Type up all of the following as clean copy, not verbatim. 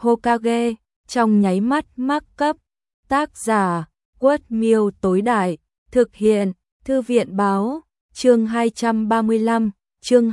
Hokage, trong nháy mắt mắc cấp. Tác giả, Quất Miêu tối đại, thực hiện, Thư viện báo, chương 235, chương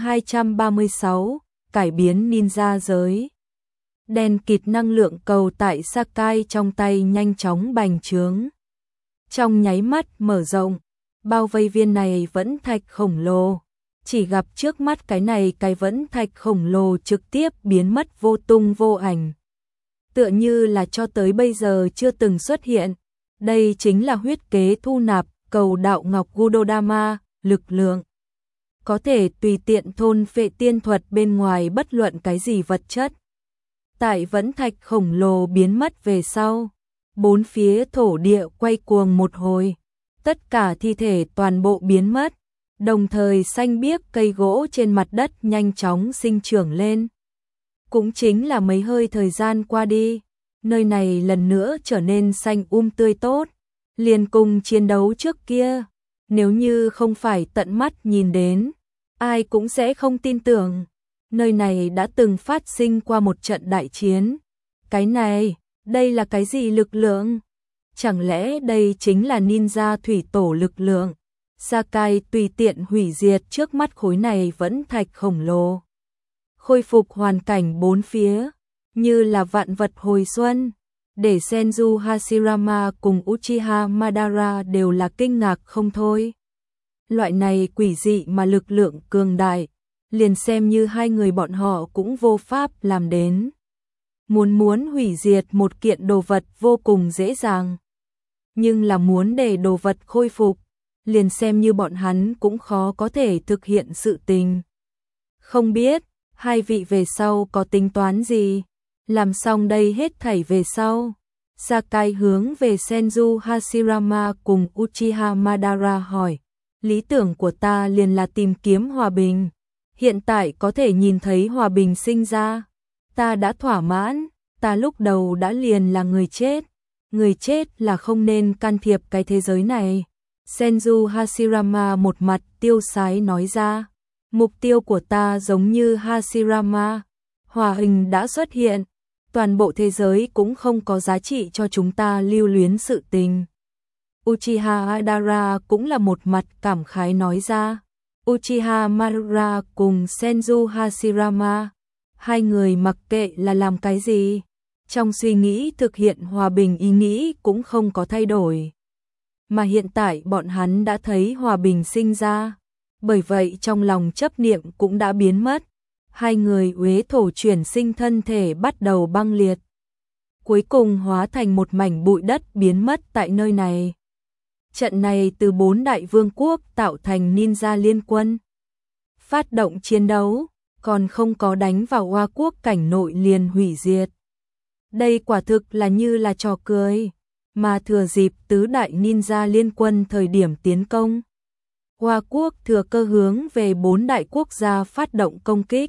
236, cải biến ninja giới. Đèn kịt năng lượng cầu tại Sakai trong tay nhanh chóng bành trướng. Trong nháy mắt mở rộng, bao vây viên này vẫn thạch khổng lồ. Chỉ gặp trước mắt cái vẫn thạch khổng lồ trực tiếp biến mất vô tung vô ảnh. Tựa như là cho tới bây giờ chưa từng xuất hiện. Đây chính là huyết kế thu nạp, cầu đạo ngọc Gudodama, lực lượng. Có thể tùy tiện thôn phệ tiên thuật bên ngoài bất luận cái gì vật chất. Tại vẫn thạch khổng lồ biến mất về sau, bốn phía thổ địa quay cuồng một hồi. Tất cả thi thể toàn bộ biến mất, đồng thời xanh biếc cây gỗ trên mặt đất nhanh chóng sinh trưởng lên. Cũng chính là mấy hơi thời gian qua đi, nơi này lần nữa trở nên xanh tươi tốt, liền cùng chiến đấu trước kia. Nếu như không phải tận mắt nhìn đến, ai cũng sẽ không tin tưởng. Nơi này đã từng phát sinh qua một trận đại chiến. Cái này, đây là cái gì lực lượng? Chẳng lẽ đây chính là ninja thủy tổ lực lượng? Sakai tùy tiện hủy diệt trước mắt khối này vẫn thạch khổng lồ. Khôi phục hoàn cảnh bốn phía, như là vạn vật hồi xuân. Để Senju Hashirama cùng Uchiha Madara đều là kinh ngạc không thôi. Loại này quỷ dị mà lực lượng cường đại, liền xem như hai người bọn họ cũng vô pháp làm đến. Muốn hủy diệt một kiện đồ vật vô cùng dễ dàng. Nhưng là muốn để đồ vật khôi phục, liền xem như bọn hắn cũng khó có thể thực hiện sự tình. Không biết, hai vị về sau có tính toán gì? Làm xong đây hết thảy về sau, Sakai hướng về Senju Hashirama cùng Uchiha Madara hỏi. Lý tưởng của ta liền là tìm kiếm hòa bình. Hiện tại có thể nhìn thấy hòa bình sinh ra, ta đã thỏa mãn. Ta lúc đầu đã liền là người chết. Người chết là không nên can thiệp cái thế giới này. Senju Hashirama một mặt tiêu sái nói ra. Mục tiêu của ta giống như Hashirama. Hòa bình đã xuất hiện. Toàn bộ thế giới cũng không có giá trị cho chúng ta lưu luyến sự tình. Uchiha Madara cũng là một mặt cảm khái nói ra. Uchiha Madara cùng Senju Hashirama, hai người mặc kệ là làm cái gì, trong suy nghĩ thực hiện hòa bình ý nghĩ cũng không có thay đổi. Mà hiện tại bọn hắn đã thấy hòa bình sinh ra, bởi vậy trong lòng chấp niệm cũng đã biến mất. Hai người uế thổ chuyển sinh thân thể bắt đầu băng liệt, cuối cùng hóa thành một mảnh bụi đất biến mất tại nơi này. Trận này từ 4 đại vương quốc tạo thành ninja liên quân. Phát động chiến đấu, còn không có đánh vào Hoa quốc cảnh nội liền hủy diệt. Đây quả thực là như là trò cười, mà thừa dịp tứ đại ninja liên quân thời điểm tiến công. Hoa quốc thừa cơ hướng về 4 đại quốc gia phát động công kích.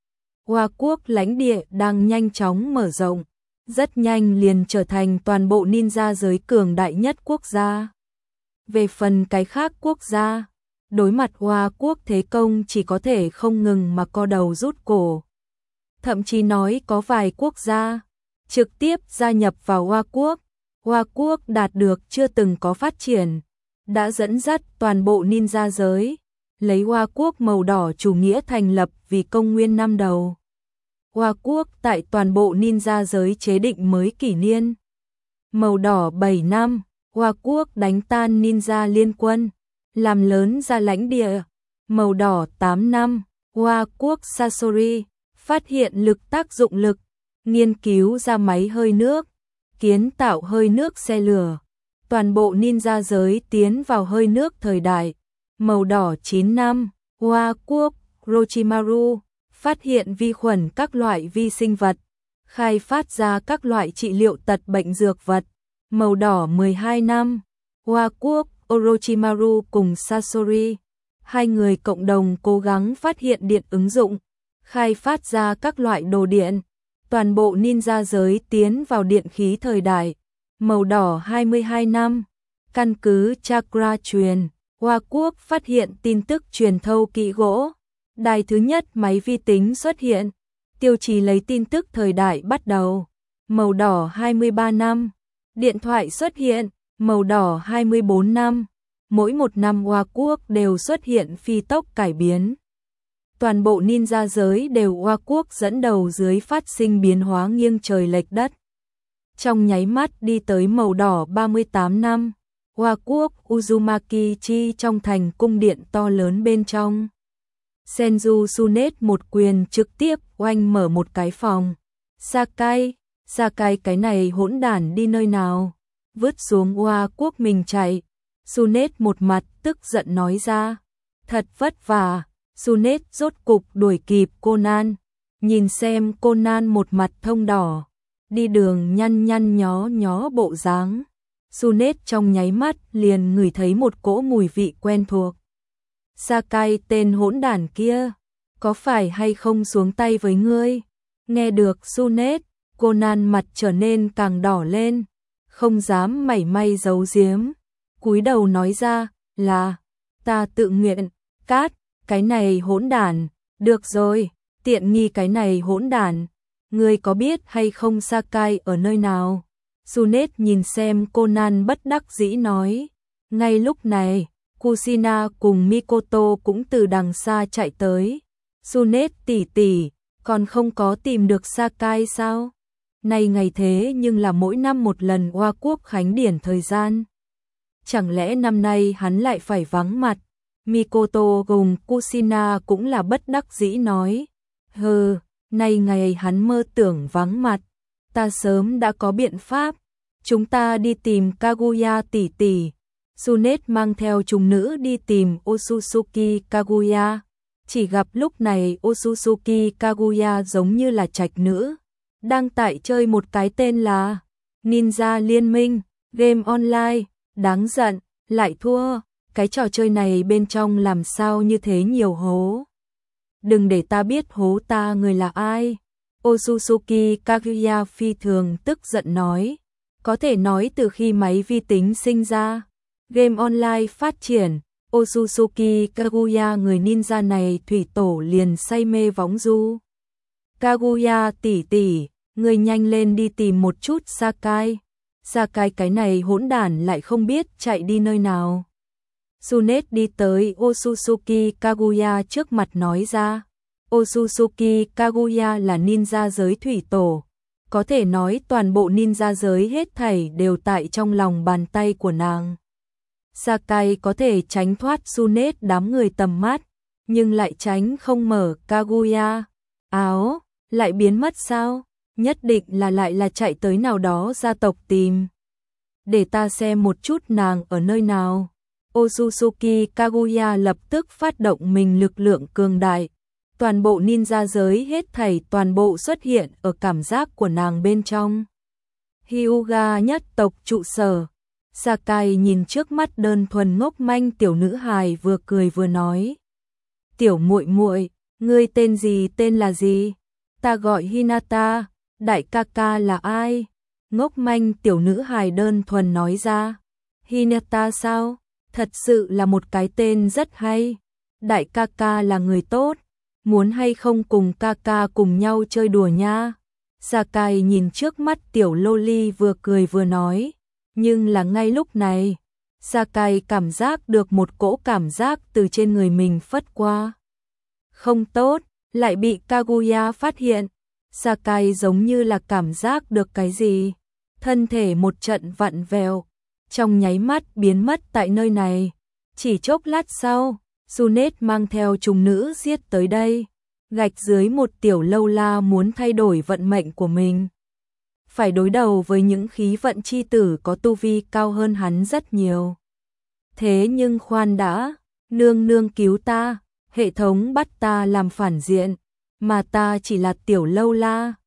Hoa quốc lãnh địa đang nhanh chóng mở rộng, rất nhanh liền trở thành toàn bộ ninja giới cường đại nhất quốc gia. Về phần cái khác quốc gia, đối mặt Hoa quốc thế công chỉ có thể không ngừng mà co đầu rút cổ. Thậm chí nói có vài quốc gia trực tiếp gia nhập vào Hoa quốc. Hoa quốc đạt được chưa từng có phát triển, đã dẫn dắt toàn bộ ninja giới, lấy Hoa quốc màu đỏ chủ nghĩa thành lập vì công nguyên năm đầu. Hoa quốc tại toàn bộ ninja giới chế định mới kỷ niên. Màu đỏ 7 năm. Hoa quốc đánh tan ninja liên quân, làm lớn ra lãnh địa. Màu đỏ 8 năm, Hoa quốc Sasori phát hiện lực tác dụng lực, nghiên cứu ra máy hơi nước, kiến tạo hơi nước xe lửa. Toàn bộ ninja giới tiến vào hơi nước thời đại. Màu đỏ 9 năm, Hoa quốc Orochimaru phát hiện vi khuẩn các loại vi sinh vật, khai phát ra các loại trị liệu tật bệnh dược vật. Màu đỏ 12 năm, Hoa quốc Orochimaru cùng Sasori, hai người cộng đồng cố gắng phát hiện điện ứng dụng, khai phát ra các loại đồ điện. Toàn bộ ninja giới tiến vào điện khí thời đại. Màu đỏ 22 năm, căn cứ chakra truyền, Hoa quốc phát hiện tin tức truyền thâu kỹ gỗ. Đài thứ nhất máy vi tính xuất hiện, tiêu chí lấy tin tức thời đại bắt đầu. màu đỏ 23 năm. Điện thoại xuất hiện, màu đỏ 24 năm. Mỗi một năm Hoa Quốc đều xuất hiện phi tốc cải biến. Toàn bộ ninja giới đều Hoa Quốc dẫn đầu dưới phát sinh biến hóa nghiêng trời lệch đất. Trong nháy mắt đi tới màu đỏ 38 năm. Hoa Quốc Uzumaki Chi trong thành cung điện to lớn bên trong. Senju Sunet một quyền trực tiếp oanh mở một cái phòng. Sakai cái này hỗn đản đi nơi nào? Vứt xuống Hoa Quốc mình chạy. Sunet một mặt tức giận nói ra. Thật vất vả. Sunet rốt cục đuổi kịp Conan. Nhìn xem Conan một mặt thông đỏ. Đi đường nhăn nhăn nhó nhó bộ dáng. Sunet trong nháy mắt liền ngửi thấy một cỗ mùi vị quen thuộc. Sakai tên hỗn đản kia, có phải hay không xuống tay với ngươi? Nghe được Sunet, Conan mặt trở nên càng đỏ lên, không dám mảy may giấu giếm, cúi đầu nói ra, là, ta tự nguyện, cát, cái này hỗn đản, được rồi, tiện nghi cái này hỗn đản, ngươi có biết hay không Sakai ở nơi nào? Sunet nhìn xem Conan bất đắc dĩ nói, ngay lúc này, Kushina cùng Mikoto cũng từ đằng xa chạy tới. Sunet tỷ tỷ, còn không có tìm được Sakai sao? Này ngày thế nhưng là mỗi năm một lần Hoa Quốc khánh điển thời gian. Chẳng lẽ năm nay hắn lại phải vắng mặt? Mikoto cùng Kushina cũng là bất đắc dĩ nói. Hừ, này ngày hắn mơ tưởng vắng mặt. Ta sớm đã có biện pháp. Chúng ta đi tìm Kaguya tỷ tỷ. Sunet mang theo chúng nữ đi tìm Otsutsuki Kaguya. Chỉ gặp lúc này Otsutsuki Kaguya giống như là trạch nữ. Đang tại chơi một cái tên là Ninja Liên Minh, game online, đáng giận, lại thua. Cái trò chơi này bên trong làm sao như thế nhiều hố. Đừng để ta biết hố ta người là ai. Otsutsuki Kaguya phi thường tức giận nói. Có thể nói từ khi máy vi tính sinh ra, game online phát triển, Otsutsuki Kaguya người ninja này thủy tổ liền say mê võng du. Kaguya tỷ tỷ, người nhanh lên đi tìm một chút Sakai. Sakai cái này hỗn đản lại không biết chạy đi nơi nào. Sunet đi tới Otsutsuki Kaguya trước mặt nói ra. Otsutsuki Kaguya là ninja giới thủy tổ. Có thể nói toàn bộ ninja giới hết thảy đều tại trong lòng bàn tay của nàng. Sakai có thể tránh thoát Sunet đám người tầm mắt, nhưng lại tránh không mở Kaguya. Áo, lại biến mất sao? Nhất định là lại là chạy tới nào đó gia tộc tìm. Để ta xem một chút nàng ở nơi nào. Otsutsuki Kaguya lập tức phát động mình lực lượng cường đại. Toàn bộ ninja giới hết thảy toàn bộ xuất hiện ở cảm giác của nàng bên trong. Hyuga nhất tộc trụ sở. Sakai nhìn trước mắt đơn thuần ngốc manh tiểu nữ hài vừa cười vừa nói. Tiểu muội muội, ngươi tên gì tên là gì? Ta gọi Hinata, đại ca ca là ai? Ngốc manh tiểu nữ hài đơn thuần nói ra. Hinata sao? Thật sự là một cái tên rất hay. Đại ca ca là người tốt. Muốn hay không cùng ca ca cùng nhau chơi đùa nha. Sakai nhìn trước mắt tiểu loli vừa cười vừa nói. Nhưng là ngay lúc này, Sakai cảm giác được một cỗ cảm giác từ trên người mình phất qua. Không tốt, lại bị Kaguya phát hiện. Sakai giống như là cảm giác được cái gì. Thân thể một trận vặn vẹo, trong nháy mắt biến mất tại nơi này. Chỉ chốc lát sau, Sunet mang theo trùng nữ giết tới đây, gạch dưới một tiểu lâu la muốn thay đổi vận mệnh của mình. Phải đối đầu với những khí vận chi tử có tu vi cao hơn hắn rất nhiều. Thế nhưng khoan đã, nương nương cứu ta, hệ thống bắt ta làm phản diện, mà ta chỉ là tiểu lâu la.